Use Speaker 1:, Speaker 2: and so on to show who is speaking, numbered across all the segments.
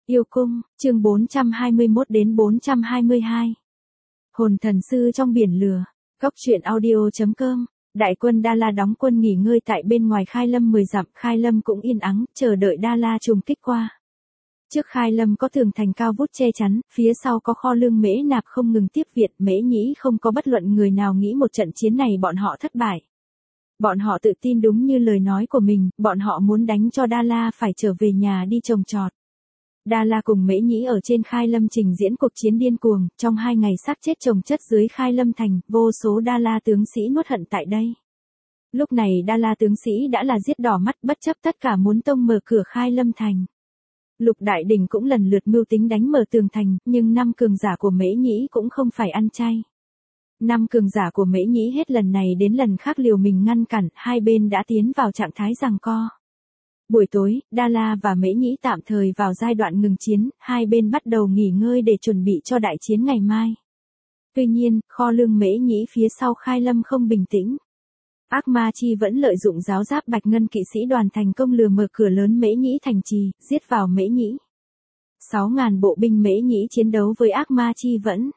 Speaker 1: Yêu cung, chương 421 đến 422. Hồn thần sư trong biển lửa. Góc truyện audio.com. Đại quân Đa La đóng quân nghỉ ngơi tại bên ngoài Khai Lâm 10 dặm, Khai Lâm cũng yên ắng, chờ đợi Đa La trùng kích qua. Trước Khai Lâm có tường thành cao vút che chắn, phía sau có kho lương Mễ Nạp không ngừng tiếp viện, Mễ Nhĩ không có bất luận người nào nghĩ một trận chiến này bọn họ thất bại. Bọn họ tự tin đúng như lời nói của mình, bọn họ muốn đánh cho Đa La phải trở về nhà đi trồng trọt. Đa La cùng Mễ Nhĩ ở trên Khai Lâm trình diễn cuộc chiến điên cuồng, trong 2 ngày xác chết chồng chất dưới Khai Lâm thành, vô số Đa La tướng sĩ nuốt hận tại đây. Lúc này Đa La tướng sĩ đã là giết đỏ mắt bất chấp tất cả muốn tông mở cửa Khai Lâm thành. Lục Đại Đỉnh cũng lần lượt mưu tính đánh mở tường thành, nhưng 5 cường giả của Mễ Nhĩ cũng không phải ăn chay. 5 cường giả của Mễ Nhĩ hết lần này đến lần khác liều mình ngăn cản, hai bên đã tiến vào trạng thái giằng co. Buổi tối, Đa La và Mễ Nhĩ tạm thời vào giai đoạn ngừng chiến, hai bên bắt đầu nghỉ ngơi để chuẩn bị cho đại chiến ngày mai. Tuy nhiên, kho lương Mễ Nhĩ phía sau Khai Lâm không bình tĩnh. Ác Ma Chi vẫn lợi dụng giáo giáp bạch ngân kỵ sĩ đoàn thành công lừa mở cửa lớn Mễ Nhĩ thành trì, giết vào Mễ Nhĩ. 6.000 bộ binh Mễ Nhĩ chiến đấu với Ác Ma Chi vẫn.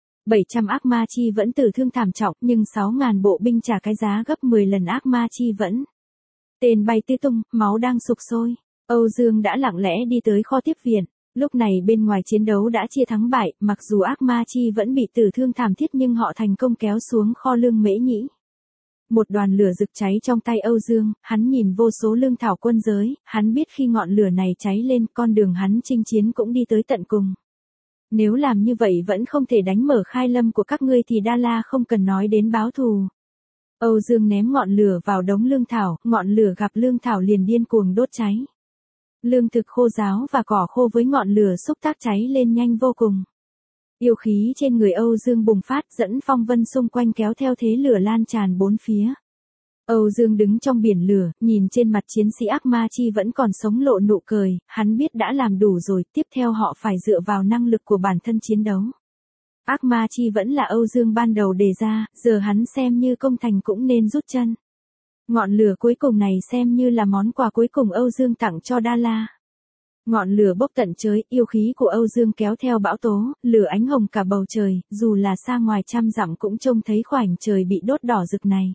Speaker 1: 700 Ác Ma Chi vẫn tử thương thảm trọng, nhưng 6.000 bộ binh trả cái giá gấp 10 lần Ác Ma Chi vẫn. Tên bay tứ tung, máu đang sục sôi. Âu Dương đã lặng lẽ đi tới kho tiếp viện. Lúc này bên ngoài chiến đấu đã chia thắng bại, mặc dù Ác Ma Chi vẫn bị tử thương thảm thiết nhưng họ thành công kéo xuống kho lương Mễ Nhĩ. Một đoàn lửa rực cháy trong tay Âu Dương, hắn nhìn vô số lương thảo quân giới, hắn biết khi ngọn lửa này cháy lên, con đường hắn chinh chiến cũng đi tới tận cùng. Nếu làm như vậy vẫn không thể đánh mở Khai Lâm của các ngươi thì Đa La không cần nói đến báo thù. Âu Dương ném ngọn lửa vào đống lương thảo, ngọn lửa gặp lương thảo liền điên cuồng đốt cháy. Lương thực khô ráo và cỏ khô với ngọn lửa xúc tác cháy lên nhanh vô cùng. Yêu khí trên người Âu Dương bùng phát dẫn phong vân xung quanh kéo theo thế lửa lan tràn bốn phía. Âu Dương đứng trong biển lửa, nhìn trên mặt chiến sĩ Ác Ma Chi vẫn còn sống lộ nụ cười, hắn biết đã làm đủ rồi, tiếp theo họ phải dựa vào năng lực của bản thân chiến đấu. Ác Ma Chi vẫn là Âu Dương ban đầu đề ra, giờ hắn xem như công thành cũng nên rút chân. Ngọn lửa cuối cùng này xem như là món quà cuối cùng Âu Dương tặng cho Đa La. Ngọn lửa bốc tận trời, yêu khí của Âu Dương kéo theo bão tố, lửa ánh hồng cả bầu trời, dù là xa ngoài trăm dặm cũng trông thấy khoảnh trời bị đốt đỏ rực này.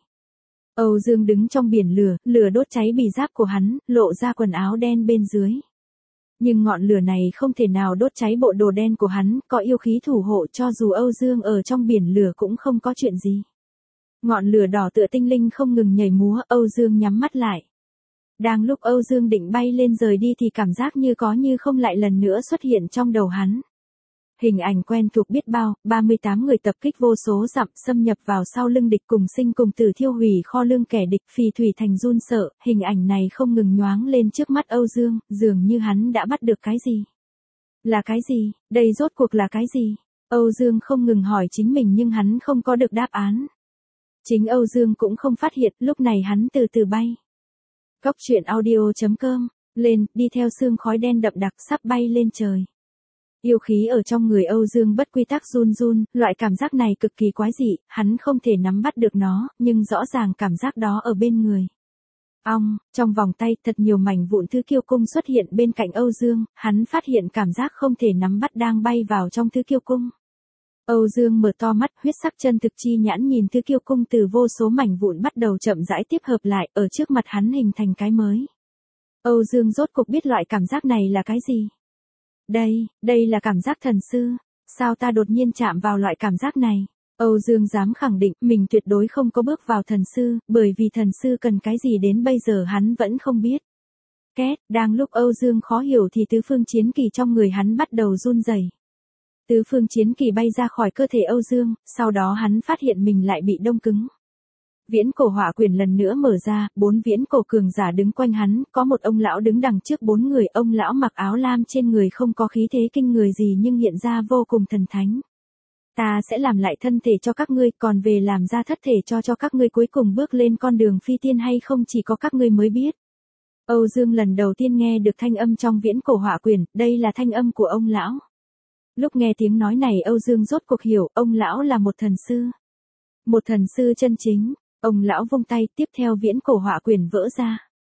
Speaker 1: Âu Dương đứng trong biển lửa, lửa đốt cháy bì giáp của hắn, lộ ra quần áo đen bên dưới. Nhưng ngọn lửa này không thể nào đốt cháy bộ đồ đen của hắn, có yêu khí thủ hộ cho dù Âu Dương ở trong biển lửa cũng không có chuyện gì. Ngọn lửa đỏ tựa tinh linh không ngừng nhảy múa, Âu Dương nhắm mắt lại. Đang lúc Âu Dương định bay lên rời đi thì cảm giác như có như không lại lần nữa xuất hiện trong đầu hắn. Hình ảnh quen thuộc biết bao, 38 người tập kích vô số dặm xâm nhập vào sau lưng địch cùng sinh cùng tử thiêu hủy kho lương kẻ địch phì thủy thành run sợ, hình ảnh này không ngừng nhoáng lên trước mắt Âu Dương, dường như hắn đã bắt được cái gì. Là cái gì, đây rốt cuộc là cái gì? Âu Dương không ngừng hỏi chính mình nhưng hắn không có được đáp án. Chính Âu Dương cũng không phát hiện, lúc này hắn từ từ bay. Góc truyện audio.com, lên, đi theo sương khói đen đậm đặc sắp bay lên trời. Yêu khí ở trong người Âu Dương bất quy tắc run run, loại cảm giác này cực kỳ quái dị, hắn không thể nắm bắt được nó, nhưng rõ ràng cảm giác đó ở bên người. Trong vòng tay, thật nhiều mảnh vụn Thứ Kiêu Cung xuất hiện bên cạnh Âu Dương, hắn phát hiện cảm giác không thể nắm bắt đang bay vào trong Thứ Kiêu Cung. Âu Dương mở to mắt, huyết sắc chân thực chi nhãn nhìn Thứ Kiêu Cung từ vô số mảnh vụn bắt đầu chậm rãi tiếp hợp lại, ở trước mặt hắn hình thành cái mới. Âu Dương rốt cuộc biết loại cảm giác này là cái gì? Đây là cảm giác thần sư. Sao ta đột nhiên chạm vào loại cảm giác này? Âu Dương dám khẳng định mình tuyệt đối không có bước vào thần sư, bởi vì thần sư cần cái gì đến bây giờ hắn vẫn không biết. Đang lúc Âu Dương khó hiểu thì tứ phương chiến kỳ trong người hắn bắt đầu run rẩy. Tứ phương chiến kỳ bay ra khỏi cơ thể Âu Dương, sau đó hắn phát hiện mình lại bị đông cứng. Viễn cổ hỏa quyền lần nữa mở ra, 4 viễn cổ cường giả đứng quanh hắn, có một ông lão đứng đằng trước 4 người, ông lão mặc áo lam trên người không có khí thế kinh người gì nhưng hiện ra vô cùng thần thánh. Ta sẽ làm lại thân thể cho các ngươi, còn về làm ra thất thể cho các ngươi cuối cùng bước lên con đường phi tiên hay không chỉ có các ngươi mới biết. Âu Dương lần đầu tiên nghe được thanh âm trong viễn cổ hỏa quyền, đây là thanh âm của ông lão. Lúc nghe tiếng nói này Âu Dương rốt cuộc hiểu, ông lão là một thần sư. Một thần sư chân chính. Ông lão vung tay, tiếp theo viễn cổ hỏa quyền vỡ ra.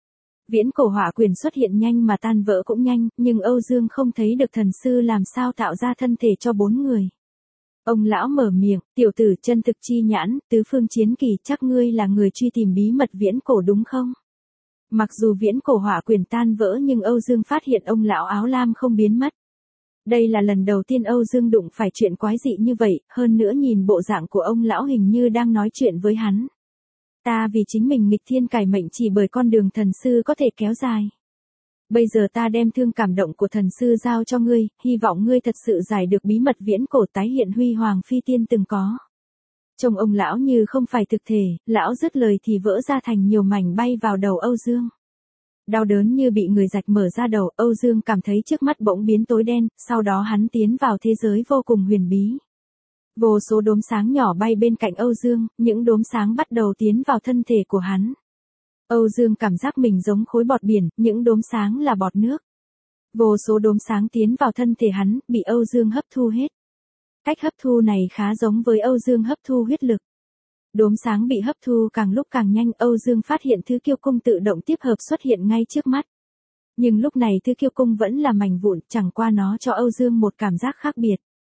Speaker 1: Viễn cổ hỏa quyền xuất hiện nhanh mà tan vỡ cũng nhanh, nhưng Âu Dương không thấy được thần sư làm sao tạo ra thân thể cho 4 người. Ông lão mở miệng, tiểu tử chân thực chi nhãn, tứ phương chiến kỳ, chắc ngươi là người truy tìm bí mật viễn cổ đúng không? Mặc dù viễn cổ hỏa quyền tan vỡ nhưng Âu Dương phát hiện ông lão áo lam không biến mất. Đây là lần đầu tiên Âu Dương đụng phải chuyện quái dị như vậy, hơn nữa nhìn bộ dạng của ông lão hình như đang nói chuyện với hắn. Ta vì chính mình nghịch thiên cải mệnh chỉ bởi con đường thần sư có thể kéo dài. Bây giờ ta đem thương cảm động của thần sư giao cho ngươi, hy vọng ngươi thật sự giải được bí mật viễn cổ tái hiện huy hoàng phi tiên từng có. Trông ông lão như không phải thực thể, lão dứt lời thì vỡ ra thành nhiều mảnh bay vào đầu Âu Dương. Đau đớn như bị người rạch mở ra đầu, Âu Dương cảm thấy trước mắt bỗng biến tối đen, sau đó hắn tiến vào thế giới vô cùng huyền bí. Vô số đốm sáng nhỏ bay bên cạnh Âu Dương, những đốm sáng bắt đầu tiến vào thân thể của hắn. Âu Dương cảm giác mình giống khối bọt biển, những đốm sáng là bọt nước. Vô số đốm sáng tiến vào thân thể hắn, bị Âu Dương hấp thu hết. Cách hấp thu này khá giống với Âu Dương hấp thu huyết lực. Đốm sáng bị hấp thu càng lúc càng nhanh, Âu Dương phát hiện thứ kiêu cung tự động tiếp hợp xuất hiện ngay trước mắt. Nhưng lúc này thứ kiêu cung vẫn là mảnh vụn, chẳng qua nó cho Âu Dương một cảm giác khác biệt.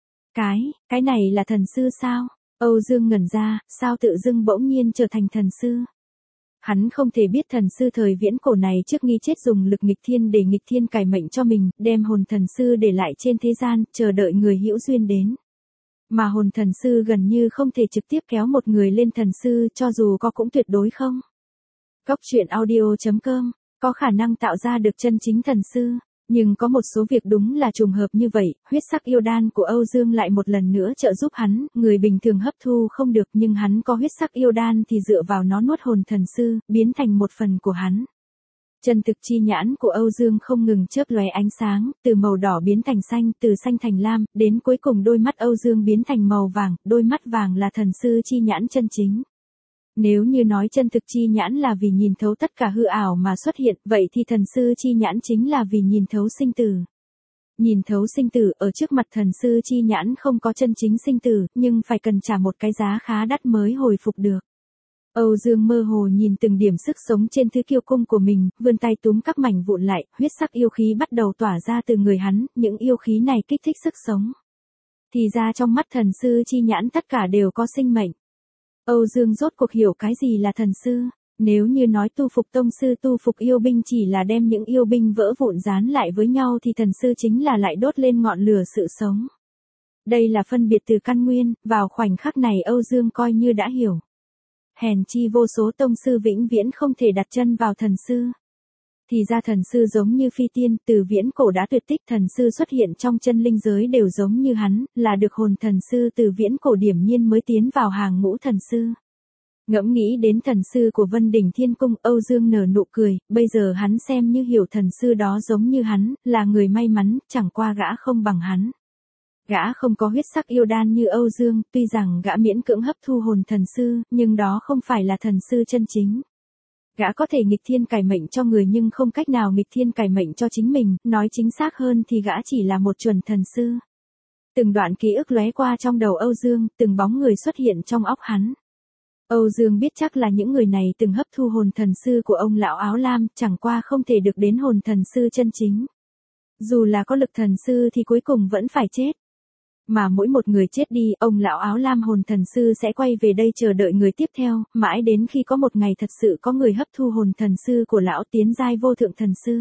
Speaker 1: Cái này là thần sư sao? Âu Dương ngẩn ra, sao tự dưng bỗng nhiên trở thành thần sư? Hắn không thể biết thần sư thời viễn cổ này trước nghi chết dùng lực nghịch thiên để nghịch thiên cải mệnh cho mình, đem hồn thần sư để lại trên thế gian, chờ đợi người hữu duyên đến. Mà hồn thần sư gần như không thể trực tiếp kéo một người lên thần sư, cho dù có cũng tuyệt đối không. Góc truyện audio.com, có khả năng tạo ra được chân chính thần sư, nhưng có một số việc đúng là trùng hợp như vậy, huyết sắc yêu đan của Âu Dương lại một lần nữa trợ giúp hắn, người bình thường hấp thu không được nhưng hắn có huyết sắc yêu đan thì dựa vào nó nuốt hồn thần sư, biến thành một phần của hắn. Chân thực chi nhãn của Âu Dương không ngừng chớp lóe ánh sáng, từ màu đỏ biến thành xanh, từ xanh thành lam, đến cuối cùng đôi mắt Âu Dương biến thành màu vàng, đôi mắt vàng là thần sư chi nhãn chân chính. Nếu như nói chân thực chi nhãn là vì nhìn thấu tất cả hư ảo mà xuất hiện, vậy thì thần sư chi nhãn chính là vì nhìn thấu sinh tử. Nhìn thấu sinh tử, ở trước mặt thần sư chi nhãn không có chân chính sinh tử, nhưng phải cần trả một cái giá khá đắt mới hồi phục được. Âu Dương mơ hồ nhìn từng điểm sức sống trên thứ kiêu cung của mình, vươn tay túm các mảnh vụn lại, huyết sắc yêu khí bắt đầu tỏa ra từ người hắn, những yêu khí này kích thích sức sống. Thì ra trong mắt thần sư chi nhãn tất cả đều có sinh mệnh. Âu Dương rốt cuộc hiểu cái gì là thần sư, nếu như nói tu phục tông sư tu phục yêu binh chỉ là đem những yêu binh vỡ vụn dán lại với nhau thì thần sư chính là lại đốt lên ngọn lửa sự sống. Đây là phân biệt từ căn nguyên, vào khoảnh khắc này Âu Dương coi như đã hiểu. Hèn chi vô số tông sư vĩnh viễn không thể đặt chân vào thần sư. Thì ra thần sư giống như phi tiên, từ viễn cổ đã tuyệt tích, thần sư xuất hiện trong chân linh giới đều giống như hắn, là được hồn thần sư từ viễn cổ điểm nhiên mới tiến vào hàng ngũ thần sư. Ngẫm nghĩ đến thần sư của Vân Đỉnh Thiên Cung, Âu Dương nở nụ cười, bây giờ hắn xem như hiểu thần sư đó giống như hắn, là người may mắn, chẳng qua gã không bằng hắn. Gã không có huyết sắc yêu đan như Âu Dương, tuy rằng gã miễn cưỡng hấp thu hồn thần sư, nhưng đó không phải là thần sư chân chính. Gã có thể nghịch thiên cải mệnh cho người nhưng không cách nào nghịch thiên cải mệnh cho chính mình, nói chính xác hơn thì gã chỉ là một chuẩn thần sư. Từng đoạn ký ức lóe qua trong đầu Âu Dương, từng bóng người xuất hiện trong óc hắn. Âu Dương biết chắc là những người này từng hấp thu hồn thần sư của ông lão áo lam, chẳng qua không thể được đến hồn thần sư chân chính. Dù là có lực thần sư thì cuối cùng vẫn phải chết. Mà mỗi một người chết đi, ông lão áo lam hồn thần sư sẽ quay về đây chờ đợi người tiếp theo, mãi đến khi có một ngày thật sự có người hấp thu hồn thần sư của lão tiến giai vô thượng thần sư.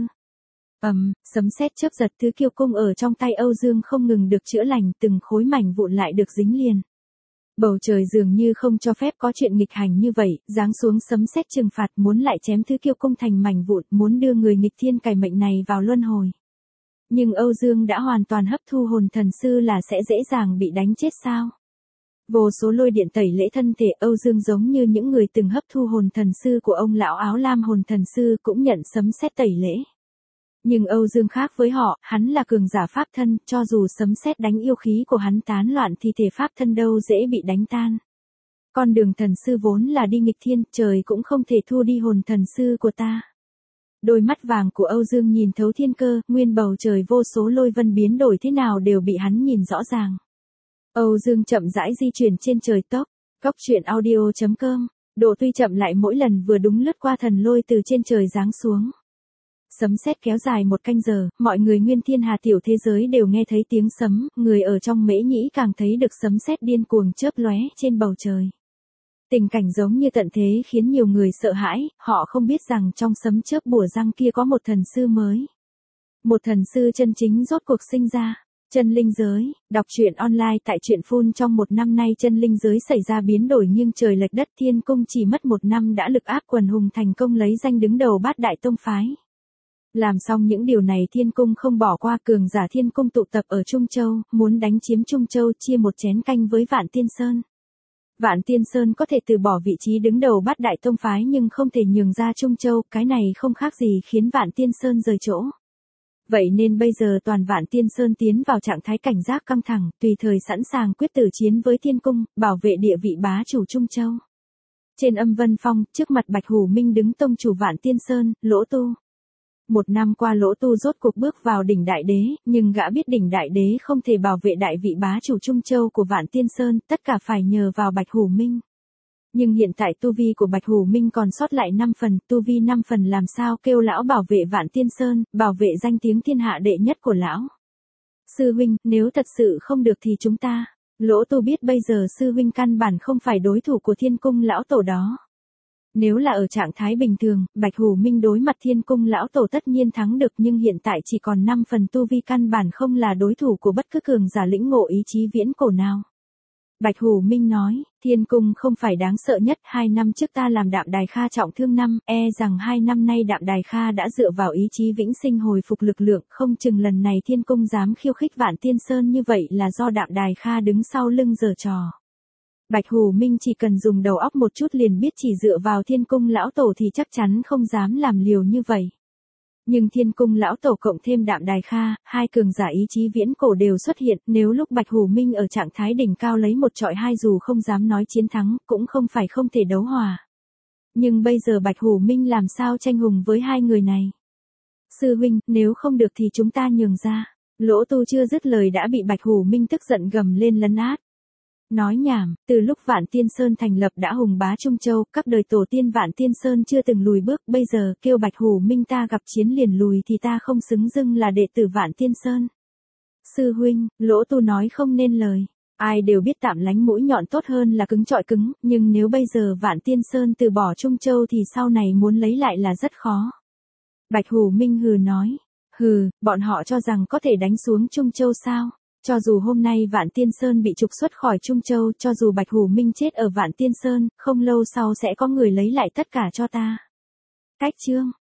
Speaker 1: Sấm sét chớp giật, thứ kiêu cung ở trong tay Âu Dương không ngừng được chữa lành, từng khối mảnh vụn lại được dính liền. Bầu trời dường như không cho phép có chuyện nghịch hành như vậy, giáng xuống sấm sét trừng phạt, muốn lại chém thứ kiêu cung thành mảnh vụn, muốn đưa người nghịch thiên cải mệnh này vào luân hồi. Nhưng Âu Dương đã hoàn toàn hấp thu hồn thần sư là sẽ dễ dàng bị đánh chết sao? Vô số lôi điện tẩy lễ thân thể Âu Dương giống như những người từng hấp thu hồn thần sư của ông lão áo lam hồn thần sư cũng nhận sấm sét tẩy lễ. Nhưng Âu Dương khác với họ, hắn là cường giả pháp thân, cho dù sấm sét đánh yêu khí của hắn tán loạn thì thể pháp thân đâu dễ bị đánh tan. Con đường thần sư vốn là đi nghịch thiên, trời cũng không thể thua đi hồn thần sư của ta. Đôi mắt vàng của Âu Dương nhìn thấu thiên cơ, nguyên bầu trời vô số lôi vân biến đổi thế nào đều bị hắn nhìn rõ ràng. Âu Dương chậm rãi di chuyển trên trời tốc, góc truyện audio.com, độ tuy chậm lại mỗi lần vừa đúng lướt qua thần lôi từ trên trời giáng xuống. Sấm sét kéo dài 1 canh giờ, mọi người nguyên thiên hà tiểu thế giới đều nghe thấy tiếng sấm, người ở trong Mễ Nhĩ càng thấy được sấm sét điên cuồng chớp lóe trên bầu trời. Tình cảnh giống như tận thế khiến nhiều người sợ hãi, họ không biết rằng trong sấm chớp bủa răng kia có một thần sư mới. Một thần sư chân chính rốt cuộc sinh ra. Chân linh giới, đọc truyện online tại truyện phun. Trong 1 năm nay chân linh giới xảy ra biến đổi nghiêng trời lệch đất, Thiên Cung chỉ mất 1 năm đã lực áp quần hùng thành công lấy danh đứng đầu bát đại tông phái. Làm xong những điều này Thiên Cung không bỏ qua, cường giả Thiên Cung tụ tập ở Trung Châu, muốn đánh chiếm Trung Châu chia một chén canh với Vạn Tiên Sơn. Vạn Tiên Sơn có thể từ bỏ vị trí đứng đầu bát đại tông phái nhưng không thể nhường ra Trung Châu, cái này không khác gì khiến Vạn Tiên Sơn rời chỗ. Vậy nên bây giờ toàn Vạn Tiên Sơn tiến vào trạng thái cảnh giác căng thẳng, tùy thời sẵn sàng quyết tử chiến với Thiên Cung, bảo vệ địa vị bá chủ Trung Châu. Trên Âm Vân Phong, trước mặt Bạch Hủ Minh đứng tông chủ Vạn Tiên Sơn, Lỗ Tu. 1 năm qua Lỗ Tu rốt cuộc bước vào đỉnh đại đế, nhưng gã biết đỉnh đại đế không thể bảo vệ đại vị bá chủ Trung Châu của Vạn Tiên Sơn, tất cả phải nhờ vào Bạch Hủ Minh. Nhưng hiện tại tu vi của Bạch Hủ Minh còn sót lại 5 phần, tu vi 5 phần làm sao kêu lão bảo vệ Vạn Tiên Sơn, bảo vệ danh tiếng thiên hạ đệ nhất của lão. Sư huynh, nếu thật sự không được thì chúng ta. Lỗ Tu biết bây giờ sư huynh căn bản không phải đối thủ của Thiên Cung lão tổ đó. Nếu là ở trạng thái bình thường, Bạch Hủ Minh đối mặt Thiên Cung lão tổ tất nhiên thắng được, nhưng hiện tại chỉ còn 5 phần tu vi, căn bản không là đối thủ của bất cứ cường giả lĩnh ngộ ý chí viễn cổ nào. Bạch Hủ Minh nói, Thiên Cung không phải đáng sợ nhất, 2 năm trước ta làm Đạm Đài Kha trọng thương năm, rằng 2 năm nay Đạm Đài Kha đã dựa vào ý chí vĩnh sinh hồi phục lực lượng, không chừng lần này Thiên Cung dám khiêu khích Vạn Tiên Sơn như vậy là do Đạm Đài Kha đứng sau lưng giở trò. Bạch Hủ Minh chỉ cần dùng đầu óc một chút liền biết chỉ dựa vào Thiên Cung lão tổ thì chắc chắn không dám làm liều như vậy. Nhưng Thiên Cung lão tổ cộng thêm Đạm Đài Kha, 2 cường giả ý chí viễn cổ đều xuất hiện, nếu lúc Bạch Hủ Minh ở trạng thái đỉnh cao lấy 1 chọi 2 dù không dám nói chiến thắng, cũng không phải không thể đấu hòa. Nhưng bây giờ Bạch Hủ Minh làm sao tranh hùng với 2 người này? Sư huynh, nếu không được thì chúng ta nhường ra. Lỗ Tu chưa dứt lời đã bị Bạch Hủ Minh tức giận gầm lên lấn át. Nói nhảm, từ lúc Vạn Tiên Sơn thành lập đã hùng bá Trung Châu, các đời tổ tiên Vạn Tiên Sơn chưa từng lùi bước, bây giờ kêu Bạch Hủ Minh ta gặp chiến liền lùi thì ta không xứng dưng là đệ tử Vạn Tiên Sơn. Sư huynh, Lỗ Tu nói không nên lời. Ai đều biết tạm lánh mũi nhọn tốt hơn là cứng trọi cứng, nhưng nếu bây giờ Vạn Tiên Sơn từ bỏ Trung Châu thì sau này muốn lấy lại là rất khó. Bạch Hủ Minh hừ nói, hừ, bọn họ cho rằng có thể đánh xuống Trung Châu sao? Cho dù hôm nay Vạn Tiên Sơn bị trục xuất khỏi Trung Châu, cho dù Bạch Hủ Minh chết ở Vạn Tiên Sơn, không lâu sau sẽ có người lấy lại tất cả cho ta. Cách chương